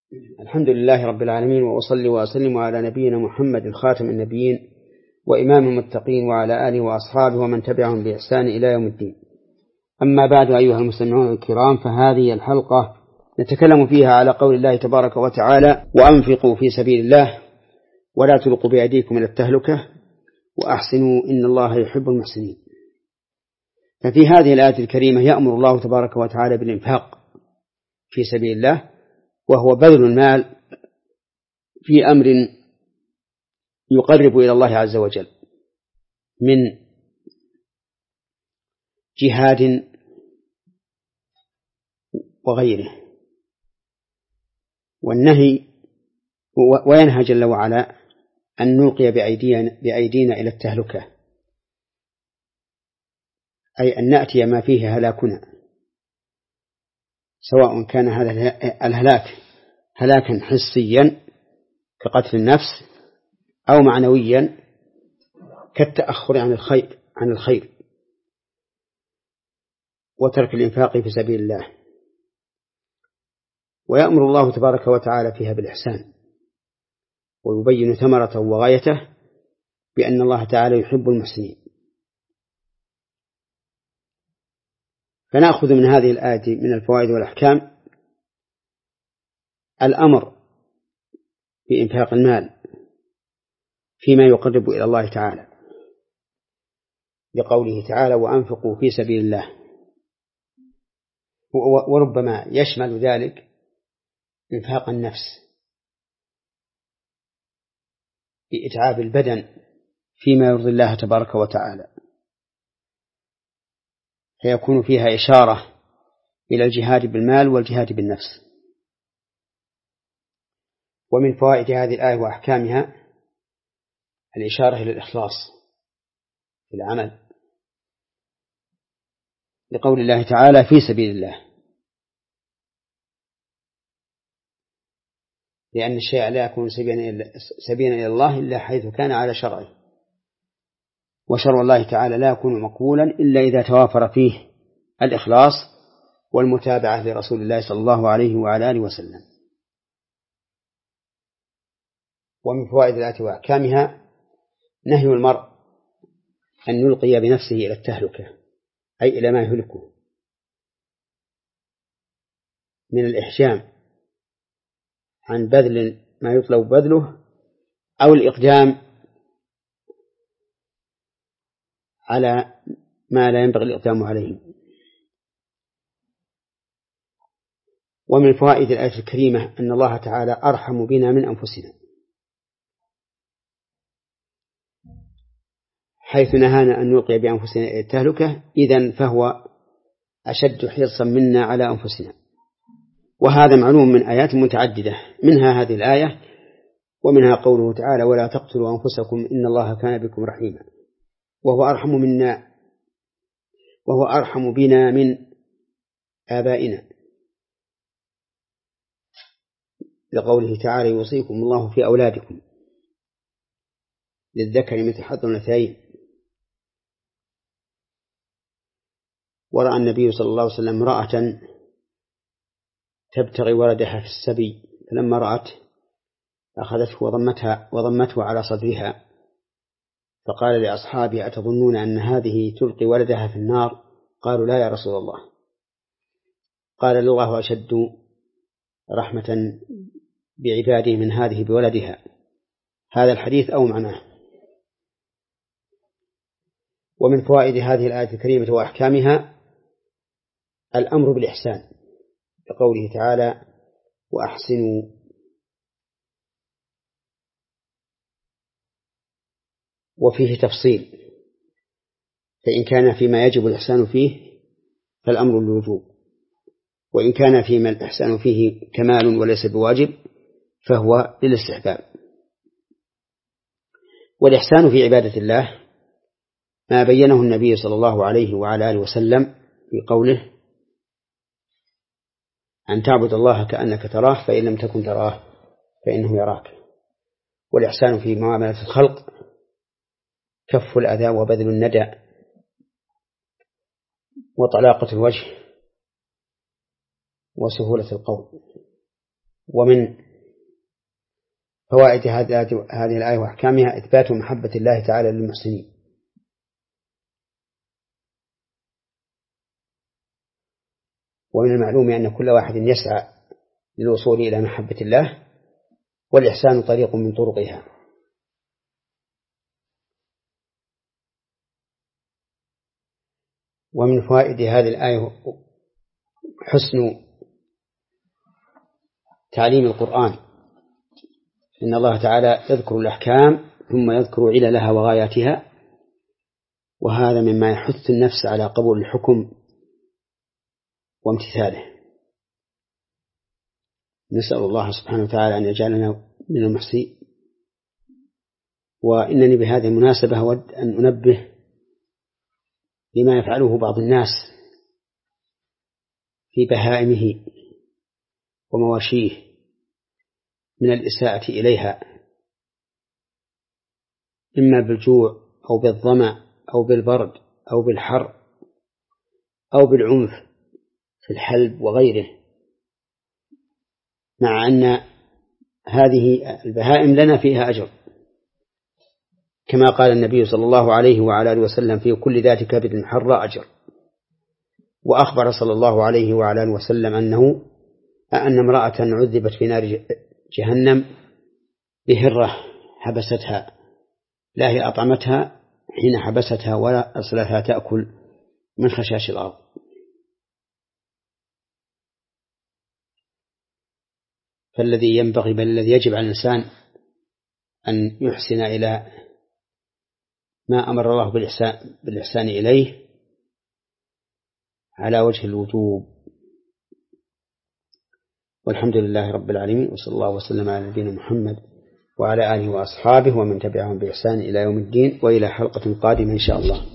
الحمد لله رب العالمين، وأصلي وأسلم على نبينا محمد خاتم النبيين وإمام المتقين وعلى آله وأصحابه ومن تبعهم بإحسان إلى يوم الدين. أما بعد، أيها المستمعون الكرام، فهذه الحلقة نتكلم فيها على قول الله تبارك وتعالى: وأنفقوا في سبيل الله ولا تلقوا بأيديكم إلى التهلكة وأحسنوا إن الله يحب المحسنين. ففي هذه الآية الكريمة يأمر الله تبارك وتعالى بالإنفاق في سبيل الله، وهو بذل المال في أمر يقرب إلى الله عز وجل من جهاد وغيره، والنهي وينهى جل وعلا أن نلقي بأيدينا إلى التهلكة، أي أن نأتي ما فيه هلاكنا، سواء كان هذا الهلاك هلاكا حسيا كقتل النفس أو معنويا كالتأخر عن الخير وترك الإنفاق في سبيل الله. ويأمر الله تبارك وتعالى فيها بالإحسان، ويبين ثمرته وغايته بأن الله تعالى يحب المحسنين. فنأخذ من هذه الآية من الفوائد والأحكام الأمر بإنفاق المال فيما يقرب إلى الله تعالى، لقوله تعالى: وأنفقوا في سبيل الله، وربما يشمل ذلك إنفاق النفس بإتعاب البدن فيما يرضي الله تبارك وتعالى، فيكون فيها إشارة إلى الجهاد بالمال والجهاد بالنفس. ومن فوائد هذه الآية وأحكامها الإشارة إلى الإخلاص في العمل، لقول الله تعالى: في سبيل الله، لأن الشيء لا يكون سبيلا إلى الله إلا حيث كان على شرعه، وشرع الله تعالى لا يكون مقبولا إلا إذا توافر فيه الإخلاص والمتابعة لرسول الله صلى الله عليه وعلى آله وسلم. ومن فوائد الآية وأحكامها نهي المرء أن يلقي بنفسه إلى التهلكة، أي إلى ما يهلكه من الإحجام عن بذل ما يطلب بذله أو الإقدام على ما لا ينبغي الإقدام عليه. ومن فوائد الآية الكريمة أن الله تعالى أرحم بنا من أنفسنا، حيث نهانا أن نلقي بأنفسنا إلى التهلكة، إذن فهو أشد حرصا منا على أنفسنا. وهذا معلوم من آيات متعددة، منها هذه الآية، ومنها قوله تعالى: ولا تقتلوا أنفسكم إن الله كان بكم رحيما. وهو أرحم بنا من آبائنا، لقوله تعالى: يوصيكم الله في أولادكم للذكر مثل حظ الأنثيين. ورأى النبي صلى الله عليه وسلم امرأة تبتغي ولدها في السبي، فلما رأت أخذته وضمته على صدرها، فقال لأصحابه: أتظنون أن هذه تلقي ولدها في النار؟ قالوا: لا يا رسول الله. قال: الله أشد رحمة بعباده من هذه بولدها. هذا الحديث أو معناه. ومن فوائد هذه الآية الكريمة وأحكامها الأمر بالإحسان، كقوله تعالى: وأحسنوا. وفيه تفصيل، فإن كان فيما يجب الإحسان فيه فالأمر للوجوب، وإن كان فيما الإحسان فيه كمال وليس بواجب فهو للاستحباب. والإحسان في عبادة الله ما بينه النبي صلى الله عليه وعلى آله وسلم في قوله: أن تعبد الله كأنك تراه فإن لم تكن تراه فإنه يراك. والإحسان في معاملة الخلق كف الأذى وبذل الندى وطلاقة الوجه وسهولة القول. ومن فوائد هذه الآية وأحكامها إثبات محبة الله تعالى للمحسنين، ومن المعلوم أن كل واحد يسعى للوصول إلى محبة الله، والإحسان طريق من طرقها. ومن فوائد هذه الآية حسن تعليم القرآن، إن الله تعالى يذكر الأحكام ثم يذكر عللها وغاياتها، وهذا مما يحث النفس على قبول الحكم وامتثاله. نسأل الله سبحانه وتعالى أن يجعلنا من المحسنين. وإنني بهذه المناسبة أود أن أنبه لما يفعله بعض الناس في بهائمه ومواشيه من الإساءة إليها، إما بالجوع أو بالظمأ أو بالبرد أو بالحر أو بالعنف في الحلب وغيره، مع أن هذه البهائم لنا فيها أجر، كما قال النبي صلى الله عليه وعلى آله وسلم: في كل ذات كبد حر أجر. وأخبر صلى الله عليه وعلى آله وسلم أن امرأة عذبت في نار جهنم بهرة حبستها، لا هي أطعمتها حين حبستها ولا أرسلتها تأكل من خشاش الأرض. فالذي ينبغي بل الذي يجب على الإنسان أن يحسن إلى ما أمر الله بالإحسان إليه على وجه الوجوب. والحمد لله رب العالمين، وصلى الله وسلم على نبينا محمد وعلى آله وأصحابه ومن تبعهم بإحسان إلى يوم الدين، وإلى حلقة قادمة إن شاء الله.